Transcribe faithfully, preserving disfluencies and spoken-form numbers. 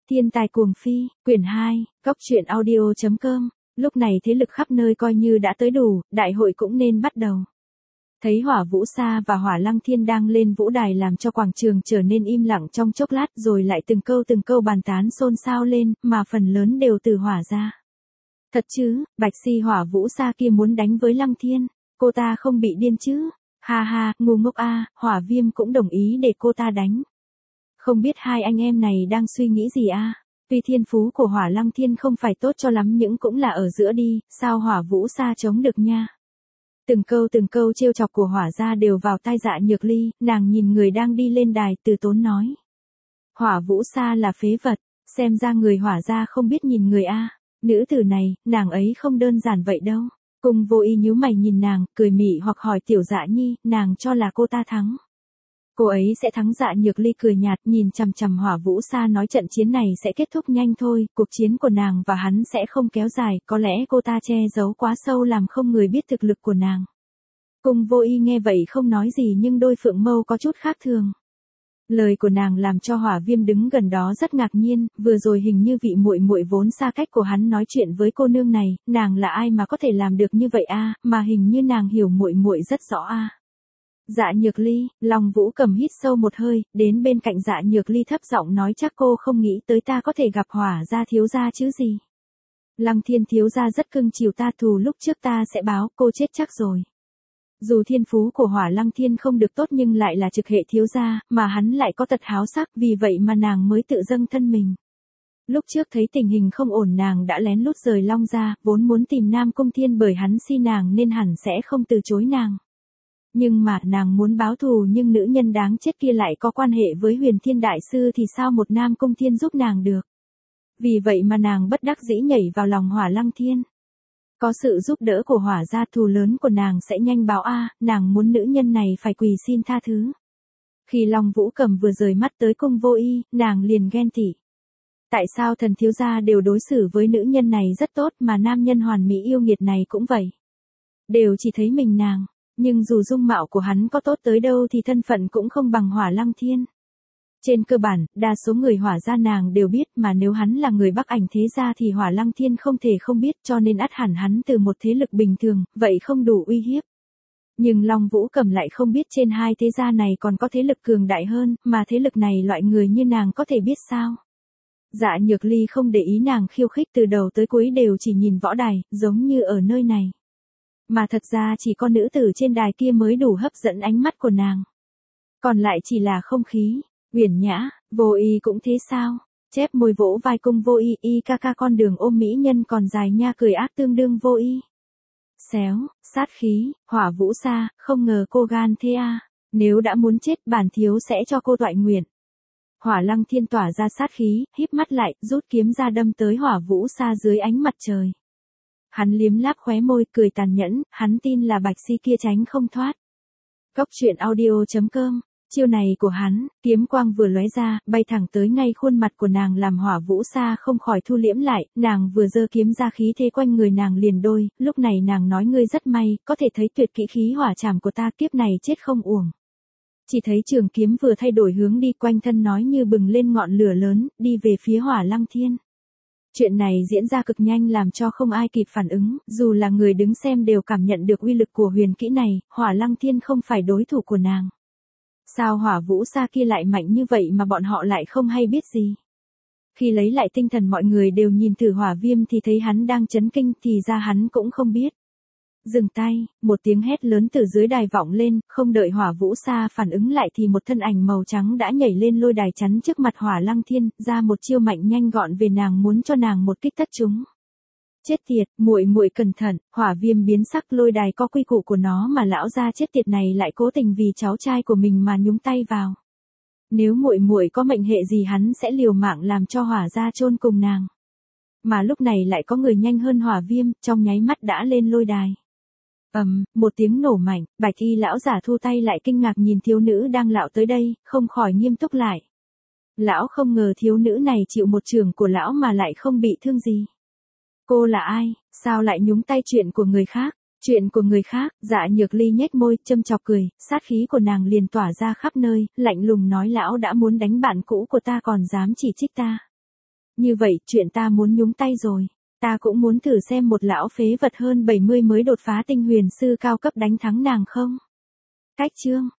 Thiên tài cuồng phi, quyển hai, góc truyện audio chấm com. Lúc này thế lực khắp nơi coi như đã tới đủ, đại hội cũng nên bắt đầu. Thấy Hỏa Vũ Sa và Hỏa Lăng Thiên đang lên vũ đài làm cho quảng trường trở nên im lặng trong chốc lát, rồi lại từng câu từng câu bàn tán xôn xao lên, mà phần lớn đều từ Hỏa ra. Thật chứ, Bạch Si Hỏa Vũ Sa kia muốn đánh với Lăng Thiên, cô ta không bị điên chứ? Ha ha, ngu ngốc a, Hỏa Viêm cũng đồng ý để cô ta đánh. Không biết hai anh em này đang suy nghĩ gì a? Tuy thiên phú của Hỏa Lăng Thiên không phải tốt cho lắm nhưng cũng là ở giữa đi, sao Hỏa Vũ Sa chống được nha? Từng câu từng câu trêu chọc của Hỏa gia đều vào tai Dạ Nhược Ly, nàng nhìn người đang đi lên đài từ tốn nói. Hỏa Vũ Sa là phế vật, xem ra người Hỏa gia không biết nhìn người a. Nữ tử này, nàng ấy không đơn giản vậy đâu. Cung Vô Y nhíu mày nhìn nàng, cười mị hoặc hỏi Tiểu Dạ Nhi, nàng cho là cô ta thắng. Cô ấy sẽ thắng. Dạ Nhược Ly cười nhạt nhìn chằm chằm Hỏa Vũ Sa nói trận chiến này sẽ kết thúc nhanh thôi, cuộc chiến của nàng và hắn sẽ không kéo dài, có lẽ cô ta che giấu quá sâu làm không người biết thực lực của nàng. Cung Vô Y nghe vậy không nói gì nhưng đôi phượng mâu có chút khác thường. Lời của nàng làm cho Hỏa Viêm đứng gần đó rất ngạc nhiên, vừa rồi hình như vị muội muội vốn xa cách của hắn nói chuyện với cô nương này, nàng là ai mà có thể làm được như vậy a, mà hình như nàng hiểu muội muội rất rõ a. Dạ Nhược Ly, Long Vũ Cầm hít sâu một hơi, đến bên cạnh Dạ Nhược Ly thấp giọng nói chắc cô không nghĩ tới ta có thể gặp Hỏa gia thiếu gia chứ gì. Lăng Thiên thiếu gia rất cưng chiều ta, thù lúc trước ta sẽ báo, cô chết chắc rồi. Dù thiên phú của Hỏa Lăng Thiên không được tốt nhưng lại là trực hệ thiếu gia, mà hắn lại có tật háo sắc, vì vậy mà nàng mới tự dâng thân mình. Lúc trước thấy tình hình không ổn nàng đã lén lút rời Long ra, vốn muốn tìm Nam Cung Thiên bởi hắn si nàng nên hẳn sẽ không từ chối nàng. Nhưng mà nàng muốn báo thù nhưng nữ nhân đáng chết kia lại có quan hệ với Huyền Thiên Đại Sư thì sao một Nam Cung Thiên giúp nàng được. Vì vậy mà nàng bất đắc dĩ nhảy vào lòng Hỏa Lăng Thiên. Có sự giúp đỡ của Hỏa gia thù lớn của nàng sẽ nhanh báo a, nàng muốn nữ nhân này phải quỳ xin tha thứ. Khi Long Vũ Cầm vừa rời mắt tới Cung Vô Y, nàng liền ghen tị. Tại sao thần thiếu gia đều đối xử với nữ nhân này rất tốt mà nam nhân hoàn mỹ yêu nghiệt này cũng vậy? Đều chỉ thấy mình nàng, nhưng dù dung mạo của hắn có tốt tới đâu thì thân phận cũng không bằng Hỏa Lăng Thiên. Trên cơ bản, đa số người Hỏa gia nàng đều biết mà nếu hắn là người Bắc Ảnh thế gia thì Hỏa Lăng Thiên không thể không biết cho nên ắt hẳn hắn từ một thế lực bình thường, vậy không đủ uy hiếp. Nhưng Long Vũ Cầm lại không biết trên hai thế gia này còn có thế lực cường đại hơn, mà thế lực này loại người như nàng có thể biết sao? Dạ Nhược Ly không để ý nàng khiêu khích từ đầu tới cuối đều chỉ nhìn võ đài, giống như ở nơi này. Mà thật ra chỉ có nữ tử trên đài kia mới đủ hấp dẫn ánh mắt của nàng. Còn lại chỉ là không khí. Uyển Nhã, Vô Y cũng thế sao? Chép môi vỗ vai Cung Vô Y, y ca ca con đường ôm mỹ nhân còn dài nha, cười ác tương đương Vô Y. Xéo, sát khí, Hỏa Vũ Sa, không ngờ cô gan thế a. Nếu đã muốn chết bản thiếu sẽ cho cô toại nguyện. Hỏa Lăng Thiên tỏa ra sát khí, híp mắt lại, rút kiếm ra đâm tới Hỏa Vũ Sa dưới ánh mặt trời. Hắn liếm láp khóe môi, cười tàn nhẫn, hắn tin là Bạch Si kia tránh không thoát. Góc truyện audio chấm com. Chiêu này của hắn, kiếm quang vừa lóe ra, bay thẳng tới ngay khuôn mặt của nàng làm Hỏa Vũ Sa không khỏi thu liễm lại, nàng vừa giơ kiếm ra khí thế quanh người nàng liền đôi, lúc này nàng nói ngươi rất may, có thể thấy tuyệt kỹ khí hỏa trảm của ta, kiếp này chết không uổng. Chỉ thấy trường kiếm vừa thay đổi hướng đi, quanh thân nói như bừng lên ngọn lửa lớn, đi về phía Hỏa Lăng Thiên. Chuyện này diễn ra cực nhanh làm cho không ai kịp phản ứng, dù là người đứng xem đều cảm nhận được uy lực của huyền kỹ này, Hỏa Lăng Thiên không phải đối thủ của nàng. Sao Hỏa Vũ Sa kia lại mạnh như vậy mà bọn họ lại không hay biết gì? Khi lấy lại tinh thần mọi người đều nhìn thử Hỏa Viêm thì thấy hắn đang chấn kinh thì ra hắn cũng không biết. Dừng tay, một tiếng hét lớn từ dưới đài vọng lên, không đợi Hỏa Vũ Sa phản ứng lại thì một thân ảnh màu trắng đã nhảy lên lôi đài chắn trước mặt Hỏa Lăng Thiên, ra một chiêu mạnh nhanh gọn về nàng muốn cho nàng một kích tất trúng. Chết tiệt, muội muội cẩn thận, Hỏa Viêm biến sắc, lôi đài có quy củ của nó mà lão gia chết tiệt này lại cố tình vì cháu trai của mình mà nhúng tay vào. Nếu muội muội có mệnh hệ gì hắn sẽ liều mạng làm cho Hỏa gia chôn cùng nàng. Mà lúc này lại có người nhanh hơn Hỏa Viêm, trong nháy mắt đã lên lôi đài. Ầm, um, một tiếng nổ mạnh, Bạch Y lão giả thu tay lại kinh ngạc nhìn thiếu nữ đang lạo tới đây, không khỏi nghiêm túc lại. Lão không ngờ thiếu nữ này chịu một chưởng của lão mà lại không bị thương gì. Cô là ai, sao lại nhúng tay chuyện của người khác? Chuyện của người khác, Dạ Nhược Ly nhếch môi, châm chọc cười, sát khí của nàng liền tỏa ra khắp nơi, lạnh lùng nói lão đã muốn đánh bạn cũ của ta còn dám chỉ trích ta. Như vậy, chuyện ta muốn nhúng tay rồi. Ta cũng muốn thử xem một lão phế vật hơn bảy mươi mới đột phá tinh huyền sư cao cấp đánh thắng nàng không. Cách chương